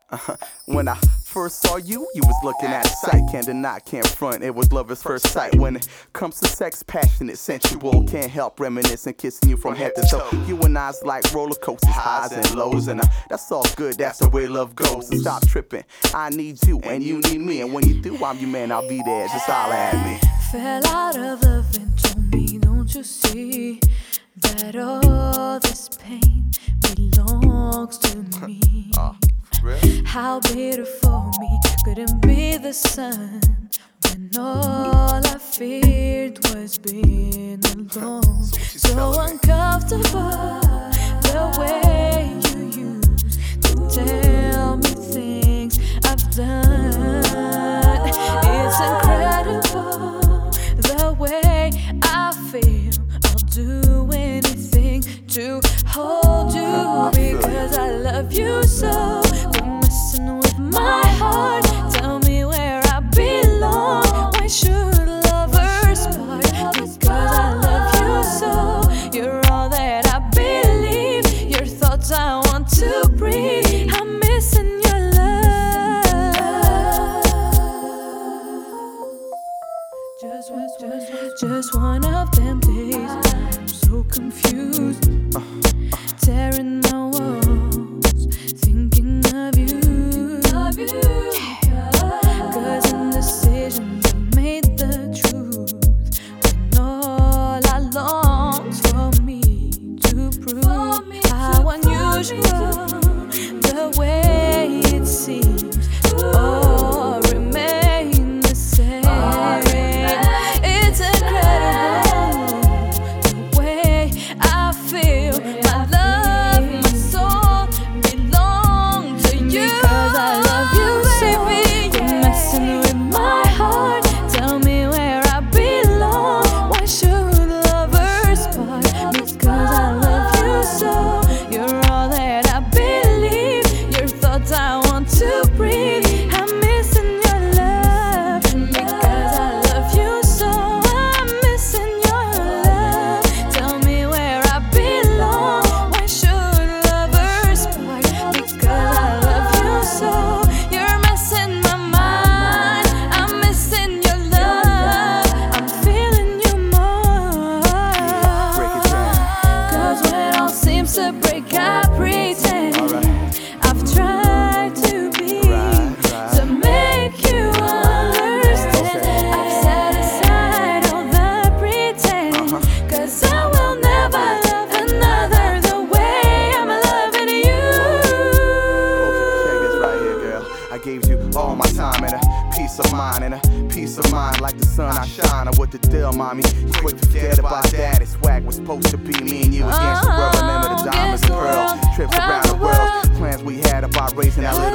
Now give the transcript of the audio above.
When I first saw you, you was looking at a sight. Can't deny, can't front, it was love at first sight. When it comes to sex, passionate, sensual, can't help reminiscing, kissing you from head to toe. You and I's like roller coasters, highs and lows, and that's all good, that's the way love goes. So stop tripping, I need you and you need me, and when you do, I'm your man, I'll be there, just holler at me. Fell out of love and told me, don't you see that all this pain belongs to me? How bitter for me couldn't be the sun when all I feared was being alone. So uncomfortable the way you used to tell me things I've done. It's incredible the way I feel. I'll do anything to hold you because I love you so. With my heart, tell me where I belong. Why should lovers part? Because I love you so. You're all that I believe. Your thoughts I want to breathe. I'm missing your love. Just one of them days. I'm so confused, tearing my walls, thinking of you. Cause indecisions have made the truth when all I long's for me to prove how unusual the way it seems all remain the same. It's incredible the way I feel. My love, my soul belong to you. To break, I pretend I've tried to be to make you understand. I've set aside all the pretend, cause I will never love another the way I'm loving you. Okay, check this right here, girl. I gave you all my time and a peace of mind, and a peace of mind like the sun I shine. Or what the deal, mommy? You quick to forget about that. It's swag was supposed to be me and you against the world. Remember the diamonds and pearls, trips around the world, plans we had about raising our little